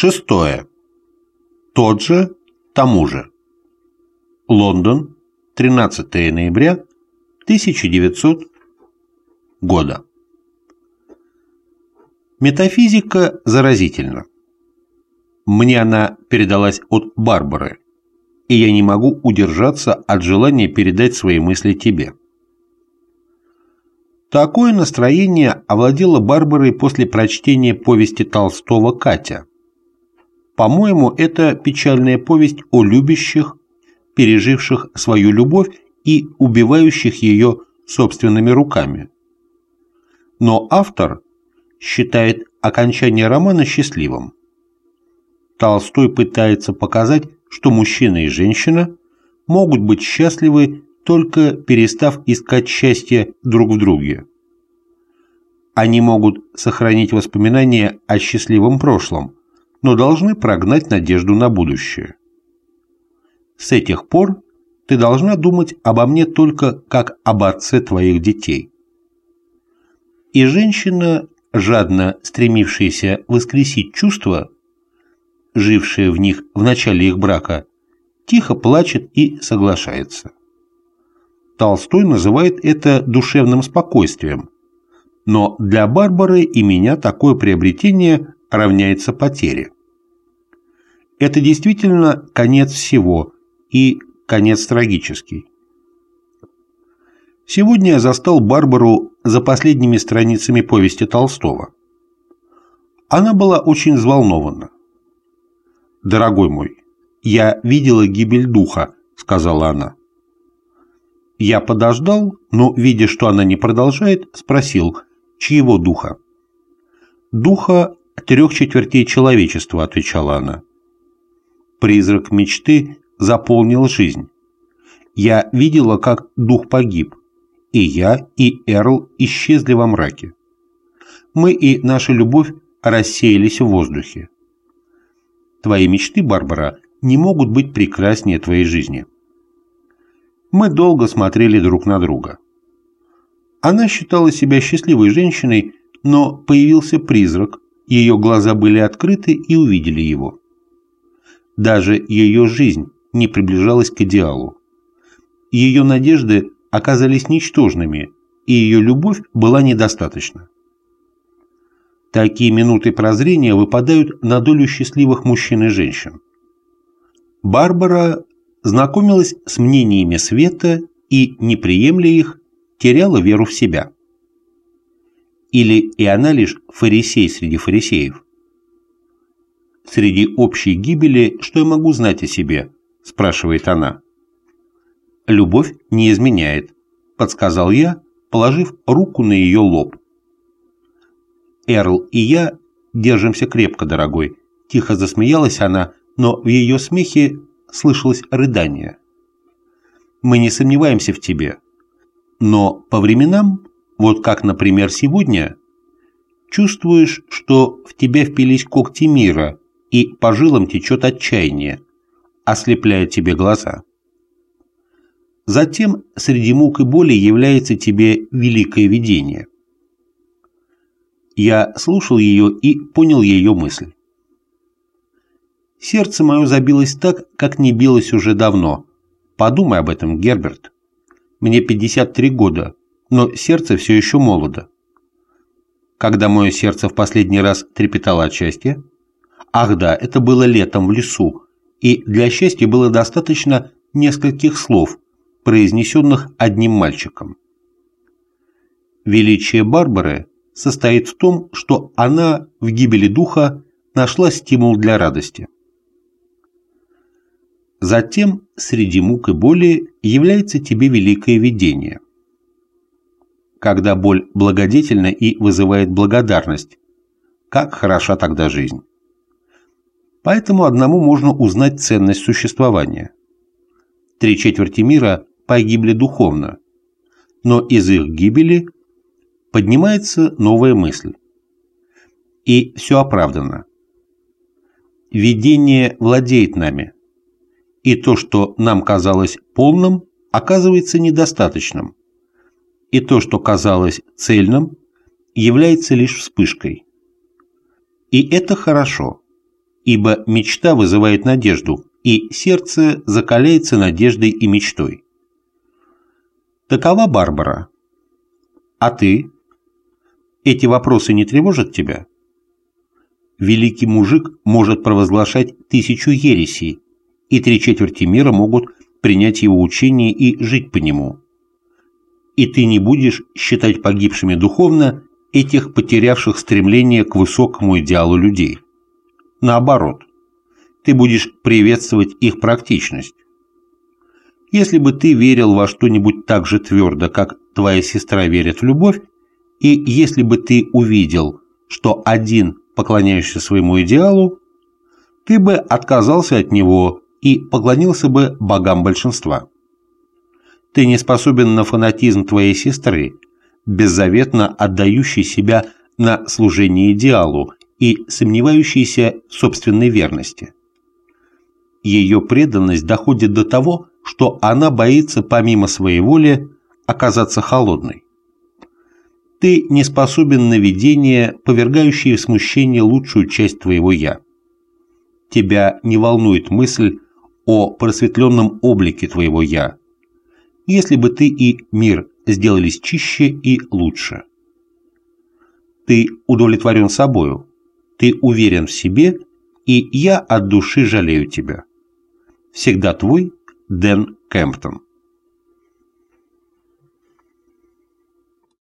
Шестое. Тот же, тому же. Лондон, 13 ноября 1900 года. Метафизика заразительна. Мне она передалась от Барбары, и я не могу удержаться от желания передать свои мысли тебе. Такое настроение овладело Барбарой после прочтения повести Толстого «Катя». По-моему, это печальная повесть о любящих, переживших свою любовь и убивающих ее собственными руками. Но автор считает окончание романа счастливым. Толстой пытается показать, что мужчина и женщина могут быть счастливы, только перестав искать счастье друг в друге. Они могут сохранить воспоминания о счастливом прошлом, но должны прогнать надежду на будущее. С этих пор ты должна думать обо мне только как об отце твоих детей. И женщина, жадно стремившаяся воскресить чувства, жившая в них в начале их брака, тихо плачет и соглашается. Толстой называет это душевным спокойствием, но для Барбары и меня такое приобретение равняется потере. Это действительно конец всего и конец трагический. Сегодня я застал Барбару за последними страницами повести Толстого. Она была очень взволнована. «Дорогой мой, я видела гибель духа», — сказала она. Я подождал, но, видя, что она не продолжает, спросил, чьего духа? «Духа 3/4 человечества», — отвечала она. Призрак мечты заполнил жизнь. Я видела, как дух погиб, и я, и Эрл исчезли во мраке. Мы и наша любовь рассеялись в воздухе. Твои мечты, Барбара, не могут быть прекраснее твоей жизни. Мы долго смотрели друг на друга. Она считала себя счастливой женщиной, но появился призрак, ее глаза были открыты и увидели его. Даже ее жизнь не приближалась к идеалу. Ее надежды оказались ничтожными, и ее любовь была недостаточна. Такие минуты прозрения выпадают на долю счастливых мужчин и женщин. Барбара знакомилась с мнениями света и, не приемля их, теряла веру в себя. Или и она лишь фарисей среди фарисеев? «Среди общей гибели, что я могу знать о себе?» – спрашивает она. «Любовь не изменяет», – подсказал я, положив руку на ее лоб. «Эрл и я держимся крепко, дорогой», – тихо засмеялась она, но в ее смехе слышалось рыдание. «Мы не сомневаемся в тебе, но по временам, вот как, например, сегодня, чувствуешь, что в тебя впились когти мира, и по жилам течет отчаяние, ослепляя тебе глаза. Затем среди мук и боли является тебе великое видение». Я слушал ее и понял ее мысль. Сердце мое забилось так, как не билось уже давно. Подумай об этом, Герберт. Мне 53 года, но сердце все еще молодо. Когда мое сердце в последний раз трепетало от счастья? Ах да, это было летом в лесу, и для счастья было достаточно нескольких слов, произнесенных одним мальчиком. Величие Барбары состоит в том, что она в гибели духа нашла стимул для радости. Затем среди мук и боли является тебе великое видение. Когда боль благодетельна и вызывает благодарность, как хороша тогда жизнь. Поэтому одному можно узнать ценность существования. 3/4 мира погибли духовно, но из их гибели поднимается новая мысль. И все оправдано. Видение владеет нами, и то, что нам казалось полным, оказывается недостаточным, и то, что казалось цельным, является лишь вспышкой. И это хорошо, ибо мечта вызывает надежду, и сердце закаляется надеждой и мечтой. Такова Барбара. А ты? Эти вопросы не тревожат тебя? Великий мужик может провозглашать 1000 ересей, и 3/4 мира могут принять его учение и жить по нему. И ты не будешь считать погибшими духовно этих потерявших стремление к высокому идеалу людей. Наоборот, ты будешь приветствовать их практичность. Если бы ты верил во что-нибудь так же твердо, как твоя сестра верит в любовь, и если бы ты увидел, что один поклоняешься своему идеалу, ты бы отказался от него и поклонился бы богам большинства. Ты не способен на фанатизм твоей сестры, беззаветно отдающей себя на служение идеалу и сомневающейся в собственной верности. Ее преданность доходит до того, что она боится помимо своей воли оказаться холодной. Ты не способен на видение, повергающее в смущение лучшую часть твоего «я». Тебя не волнует мысль о просветленном облике твоего «я», если бы ты и мир сделались чище и лучше. Ты удовлетворен собою, ты уверен в себе, и я от души жалею тебя. Всегда твой Дэн Кемптон.